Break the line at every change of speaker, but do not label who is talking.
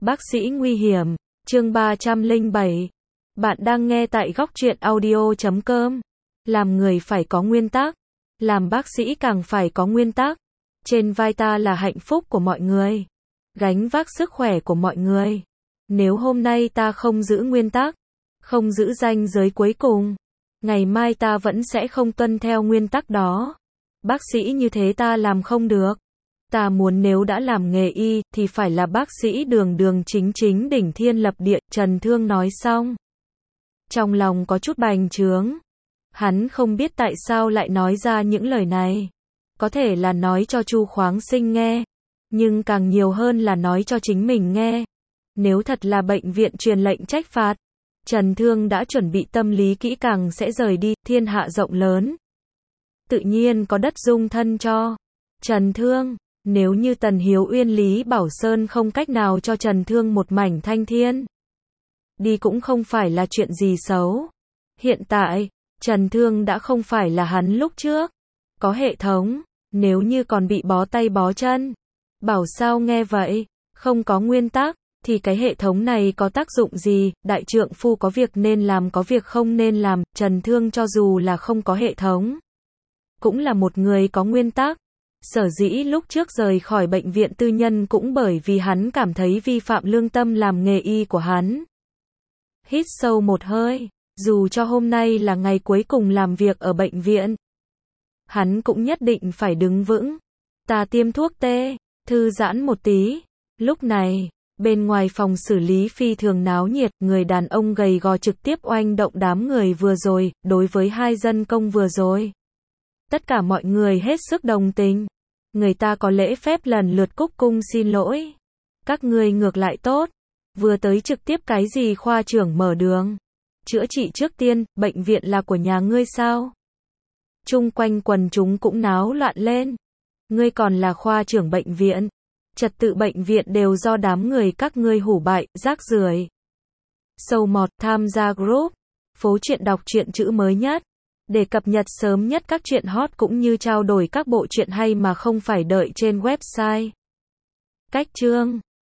Bác sĩ nguy hiểm, chương 307. Bạn đang nghe tại góc truyện audio.com. Làm người phải có nguyên tắc, làm bác sĩ càng phải có nguyên tắc. Trên vai ta là hạnh phúc của mọi người, gánh vác sức khỏe của mọi người. Nếu hôm nay ta không giữ nguyên tắc, không giữ ranh giới cuối cùng, ngày mai ta vẫn sẽ không tuân theo nguyên tắc đó. Bác sĩ như thế ta làm không được. Ta muốn nếu đã làm nghề y, thì phải là bác sĩ đường đường chính chính đỉnh thiên lập địa, Trần Thương nói xong. Trong lòng có chút bành trướng. Hắn không biết tại sao lại nói ra những lời này. Có thể là nói cho Chu Khoáng Sinh nghe, nhưng càng nhiều hơn là nói cho chính mình nghe. Nếu thật là bệnh viện truyền lệnh trách phạt, Trần Thương đã chuẩn bị tâm lý kỹ càng sẽ rời đi, thiên hạ rộng lớn. Tự nhiên có đất dung thân cho Trần Thương. Nếu như Tần Hiếu Uyên Lý Bảo Sơn không cách nào cho Trần Thương một mảnh thanh thiên, đi cũng không phải là chuyện gì xấu. Hiện tại, Trần Thương đã không phải là hắn lúc trước. Có hệ thống, nếu như còn bị bó tay bó chân. Bảo sao nghe vậy, không có nguyên tắc, thì cái hệ thống này có tác dụng gì? Đại trượng phu có việc nên làm, có việc không nên làm. Trần Thương cho dù là không có hệ thống, cũng là một người có nguyên tắc. Sở dĩ lúc trước rời khỏi bệnh viện tư nhân cũng bởi vì hắn cảm thấy vi phạm lương tâm làm nghề y của hắn. Hít sâu một hơi, dù cho hôm nay là ngày cuối cùng làm việc ở bệnh viện, hắn cũng nhất định phải đứng vững. Ta tiêm thuốc tê, thư giãn một tí. Lúc này, bên ngoài phòng xử lý phi thường náo nhiệt, người đàn ông gầy gò trực tiếp oanh động đám người vừa rồi, đối với hai dân công vừa rồi. Tất cả mọi người hết sức đồng tình. Người ta có lễ phép lần lượt cúc cung xin lỗi. Các ngươi ngược lại tốt. Vừa tới trực tiếp cái gì khoa trưởng mở đường. Chữa trị trước tiên, bệnh viện là của nhà ngươi sao? Chung quanh quần chúng cũng náo loạn lên. Ngươi còn là khoa trưởng bệnh viện. Trật tự bệnh viện đều do đám người các ngươi hủ bại, rác rưởi. Sâu mọt, tham gia group. Phố truyện đọc truyện chữ mới nhất. Để cập nhật sớm nhất các chuyện hot cũng như trao đổi các bộ truyện hay mà không phải đợi trên website. Cách chương